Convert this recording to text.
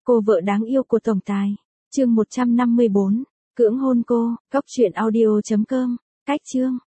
Cô vợ đáng yêu của tổng tài. Chương 154. Cưỡng hôn cô. Cóc truyện audio.com. Cách chương.